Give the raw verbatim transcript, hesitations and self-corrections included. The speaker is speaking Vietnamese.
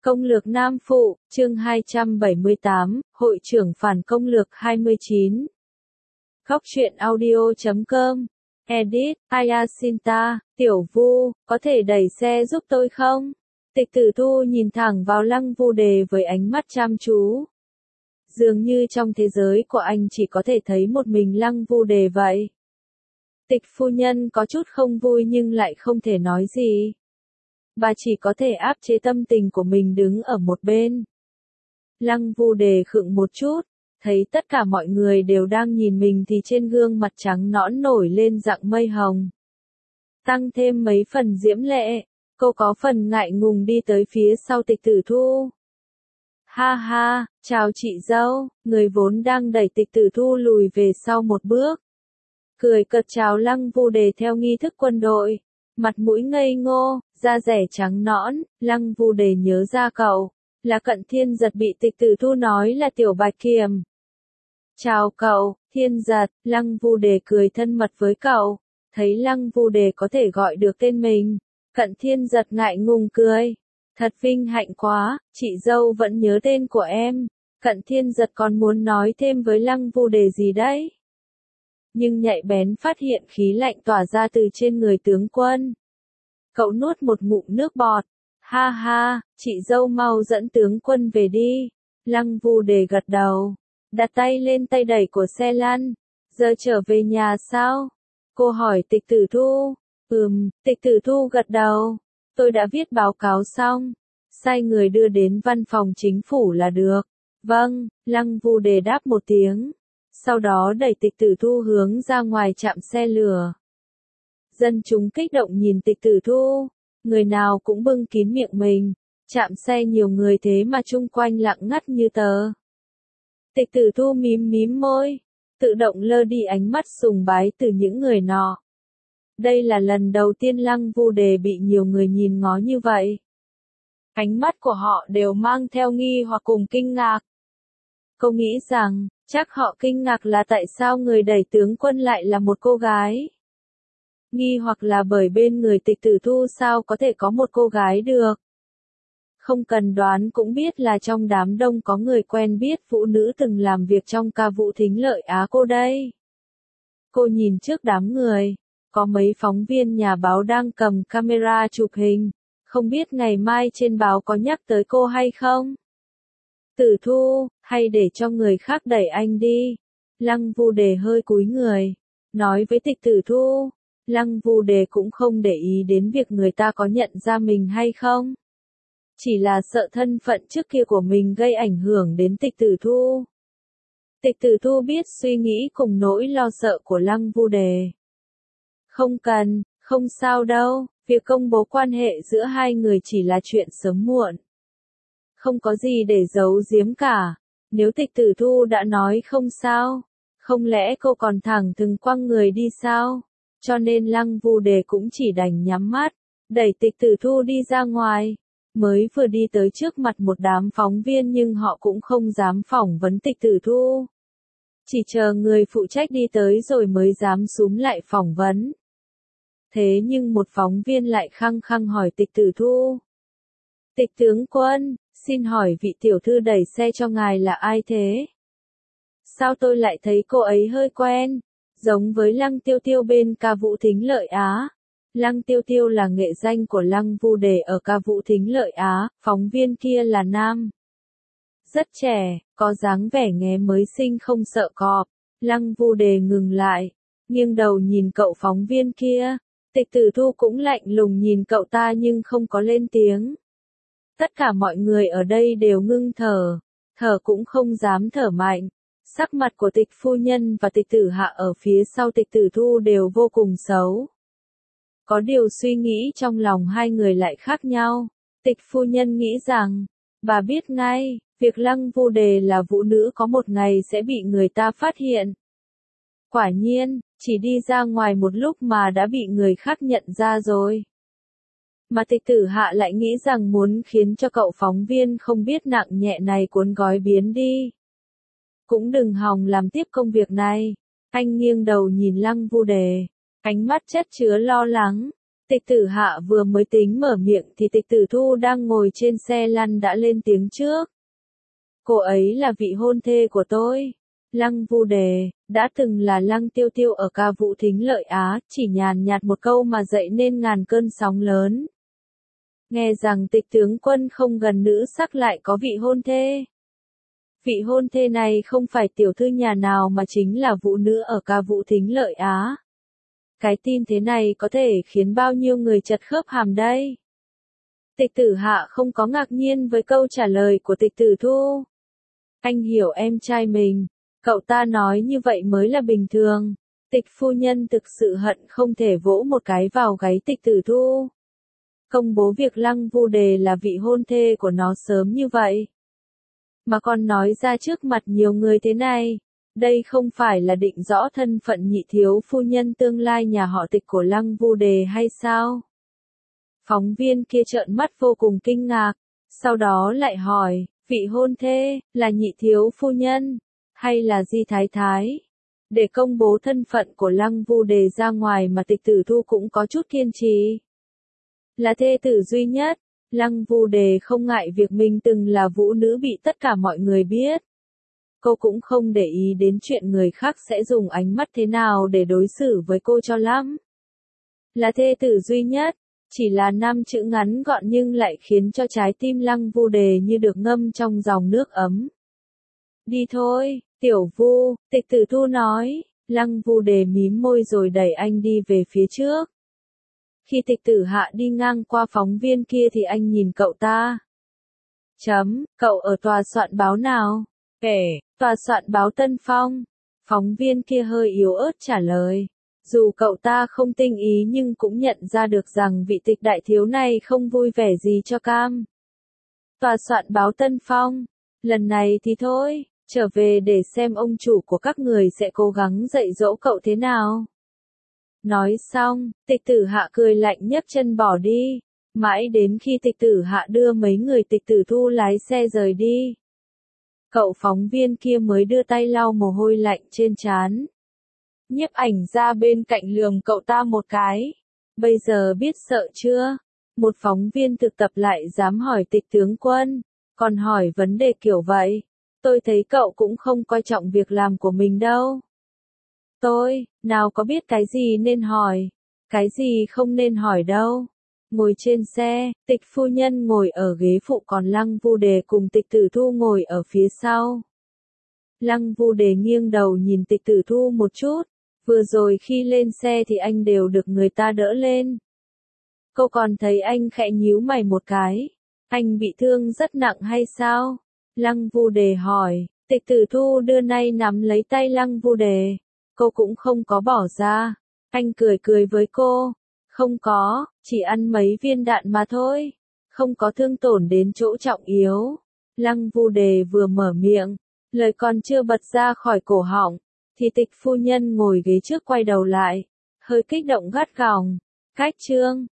Công lược Nam Phụ, chương hai trăm bảy mươi tám, Hội trưởng phản công lược hai mươi chín. Góc truyện audio chấm com. Edit, Ayasinta, Tiểu Vu, có thể đẩy xe giúp tôi không? Tịch Tử Thu nhìn thẳng vào Lăng Vu Đề với ánh mắt chăm chú. Dường như trong thế giới của anh chỉ có thể thấy một mình Lăng Vu Đề vậy. Tịch phu nhân có chút không vui nhưng lại không thể nói gì. Bà chỉ có thể áp chế tâm tình của mình đứng ở một bên. Lăng Vu Đề khựng một chút, thấy tất cả mọi người đều đang nhìn mình thì trên gương mặt trắng nõn nổi lên dạng mây hồng. Tăng thêm mấy phần diễm lệ, cô có phần ngại ngùng đi tới phía sau Tịch Tử Thu. Ha ha, chào chị dâu, người vốn đang đẩy Tịch Tử Thu lùi về sau một bước. Cười cợt chào Lăng Vu Đề theo nghi thức quân đội. Mặt mũi ngây ngô, da rẻ trắng nõn, Lăng Vu Đề nhớ ra cậu, là Cận Thiên Giật bị Tịch Tử Thu nói là Tiểu Bạch Kiểm. Chào cậu, Thiên Giật, Lăng Vu Đề cười thân mật với cậu, thấy Lăng Vu Đề có thể gọi được tên mình, Cận Thiên Giật ngại ngùng cười. Thật vinh hạnh quá, chị dâu vẫn nhớ tên của em. Cận Thiên Giật còn muốn nói thêm với Lăng Vu Đề gì đấy. Nhưng nhạy bén phát hiện khí lạnh tỏa ra từ trên người tướng quân. Cậu nuốt một ngụm nước bọt. Ha ha, chị dâu mau dẫn tướng quân về đi. Lăng Vu Đề gật đầu, đặt tay lên tay đẩy của xe lăn. Giờ trở về nhà sao? Cô hỏi Tịch Tử Thu. Ừm, Tịch Tử Thu gật đầu. Tôi đã viết báo cáo xong. Sai người đưa đến văn phòng chính phủ là được. Vâng, Lăng Vu Đề đáp một tiếng. Sau đó đẩy Tịch Tử Thu hướng ra ngoài trạm xe lửa. Dân chúng kích động nhìn Tịch Tử Thu, người nào cũng bưng kín miệng mình, trạm xe nhiều người thế mà chung quanh lặng ngắt như tờ. Tịch Tử Thu mím mím môi, tự động lơ đi ánh mắt sùng bái từ những người nọ. Đây là lần đầu tiên Lăng Vu Đề bị nhiều người nhìn ngó như vậy. Ánh mắt của họ đều mang theo nghi hoặc cùng kinh ngạc. Cô nghĩ rằng, chắc họ kinh ngạc là tại sao người đẩy tướng quân lại là một cô gái. Nghi hoặc là bởi bên người Tịch Tử Thu sao có thể có một cô gái được. Không cần đoán cũng biết là trong đám đông có người quen biết phụ nữ từng làm việc trong ca vụ Thính Lợi Á cô đây. Cô nhìn trước đám người, có mấy phóng viên nhà báo đang cầm camera chụp hình, không biết ngày mai trên báo có nhắc tới cô hay không? Tử Thu, hay để cho người khác đẩy anh đi. Lăng Vu Đề hơi cúi người, nói với Tịch Tử Thu. Lăng Vu Đề cũng không để ý đến việc người ta có nhận ra mình hay không. Chỉ là sợ thân phận trước kia của mình gây ảnh hưởng đến Tịch Tử Thu. Tịch Tử Thu biết suy nghĩ cùng nỗi lo sợ của Lăng Vu Đề. Không cần, không sao đâu, việc công bố quan hệ giữa hai người chỉ là chuyện sớm muộn. Không có gì để giấu giếm cả. Nếu Tịch Tử Thu đã nói không sao, không lẽ cô còn thẳng thừng quăng người đi sao? Cho nên Lăng Vu Đề cũng chỉ đành nhắm mắt, đẩy Tịch Tử Thu đi ra ngoài. Mới vừa đi tới trước mặt một đám phóng viên nhưng họ cũng không dám phỏng vấn Tịch Tử Thu. Chỉ chờ người phụ trách đi tới rồi mới dám xúm lại phỏng vấn. Thế nhưng một phóng viên lại khăng khăng hỏi Tịch Tử Thu. Tịch tướng quân, xin hỏi vị tiểu thư đẩy xe cho ngài là ai thế? Sao tôi lại thấy cô ấy hơi quen, giống với Lăng Tiêu Tiêu bên ca vụ Thính Lợi Á. Lăng Tiêu Tiêu là nghệ danh của Lăng Vu Đề ở ca vụ Thính Lợi Á, phóng viên kia là nam. Rất trẻ, có dáng vẻ nghé mới sinh không sợ cọp. Lăng Vu Đề ngừng lại, nghiêng đầu nhìn cậu phóng viên kia. Tịch Tử Thu cũng lạnh lùng nhìn cậu ta nhưng không có lên tiếng. Tất cả mọi người ở đây đều ngưng thở, thở cũng không dám thở mạnh. Sắc mặt của Tịch phu nhân và Tịch Tử Hạ ở phía sau Tịch Tử Thu đều vô cùng xấu. Có điều suy nghĩ trong lòng hai người lại khác nhau. Tịch phu nhân nghĩ rằng, bà biết ngay, việc Lăng Vu Đề là vũ nữ có một ngày sẽ bị người ta phát hiện. Quả nhiên, chỉ đi ra ngoài một lúc mà đã bị người khác nhận ra rồi. Mà Tịch Tử Hạ lại nghĩ rằng muốn khiến cho cậu phóng viên không biết nặng nhẹ này cuốn gói biến đi. Cũng đừng hòng làm tiếp công việc này. Anh nghiêng đầu nhìn Lăng Vu Đề, ánh mắt chất chứa lo lắng. Tịch Tử Hạ vừa mới tính mở miệng thì Tịch Tử Thu đang ngồi trên xe lăn đã lên tiếng trước. Cô ấy là vị hôn thê của tôi. Lăng Vu Đề, đã từng là Lăng Tiêu Tiêu ở ca vũ Thính Lợi Á, chỉ nhàn nhạt một câu mà dậy nên ngàn cơn sóng lớn. Nghe rằng Tịch tướng quân không gần nữ sắc lại có vị hôn thê. Vị hôn thê này không phải tiểu thư nhà nào mà chính là vũ nữ ở ca vũ Thính Lợi Á. Cái tin thế này có thể khiến bao nhiêu người chật khớp hàm đây. Tịch Tử Hạ không có ngạc nhiên với câu trả lời của Tịch Tử Thu. Anh hiểu em trai mình, cậu ta nói như vậy mới là bình thường. Tịch phu nhân thực sự hận không thể vỗ một cái vào gáy Tịch Tử Thu. Công bố việc Lăng Vu Đề là vị hôn thê của nó sớm như vậy. Mà còn nói ra trước mặt nhiều người thế này. Đây không phải là định rõ thân phận nhị thiếu phu nhân tương lai nhà họ Tịch của Lăng Vu Đề hay sao? Phóng viên kia trợn mắt vô cùng kinh ngạc, sau đó lại hỏi, vị hôn thê, là nhị thiếu phu nhân, hay là Di Thái Thái? Để công bố thân phận của Lăng Vu Đề ra ngoài mà Tịch Tử Thu cũng có chút kiên trì. Là thê tử duy nhất, Lăng Vu Đề không ngại việc mình từng là vũ nữ bị tất cả mọi người biết. Cô cũng không để ý đến chuyện người khác sẽ dùng ánh mắt thế nào để đối xử với cô cho lắm. Là thê tử duy nhất, chỉ là năm chữ ngắn gọn nhưng lại khiến cho trái tim Lăng Vu Đề như được ngâm trong dòng nước ấm. Đi thôi, Tiểu Vu, Tịch Tử Thu nói. Lăng Vu Đề mím môi rồi đẩy anh đi về phía trước. Khi Tịch Tử Hạ đi ngang qua phóng viên kia thì anh nhìn cậu ta. Chấm, cậu ở tòa soạn báo nào? Kể, tòa soạn báo Tân Phong. Phóng viên kia hơi yếu ớt trả lời. Dù cậu ta không tinh ý nhưng cũng nhận ra được rằng vị Tịch đại thiếu này không vui vẻ gì cho cam. Tòa soạn báo Tân Phong. Lần này thì thôi, trở về để xem ông chủ của các người sẽ cố gắng dạy dỗ cậu thế nào. Nói xong, Tịch Tử Hạ cười lạnh nhấc chân bỏ đi. Mãi đến khi Tịch Tử Hạ đưa mấy người Tịch Tử Thu lái xe rời đi. Cậu phóng viên kia mới đưa tay lau mồ hôi lạnh trên trán. Nhiếp ảnh ra bên cạnh lườm cậu ta một cái. Bây giờ biết sợ chưa? Một phóng viên thực tập lại dám hỏi Tịch tướng quân, còn hỏi vấn đề kiểu vậy. Tôi thấy cậu cũng không coi trọng việc làm của mình đâu. Tôi, nào có biết cái gì nên hỏi, cái gì không nên hỏi đâu. Ngồi trên xe, Tịch phu nhân ngồi ở ghế phụ còn Lăng Vu Đề cùng Tịch Tử Thu ngồi ở phía sau. Lăng Vu Đề nghiêng đầu nhìn Tịch Tử Thu một chút, vừa rồi khi lên xe thì anh đều được người ta đỡ lên. Cô còn thấy anh khẽ nhíu mày một cái. Anh bị thương rất nặng hay sao? Lăng Vu Đề hỏi. Tịch Tử Thu đưa nay nắm lấy tay Lăng Vu Đề. Cô cũng không có bỏ ra. Anh cười cười với cô. Không có, chỉ ăn mấy viên đạn mà thôi. Không có thương tổn đến chỗ trọng yếu. Lăng Vu Đề vừa mở miệng, lời còn chưa bật ra khỏi cổ họng, thì Tịch phu nhân ngồi ghế trước quay đầu lại, hơi kích động gắt gỏng. Cách chương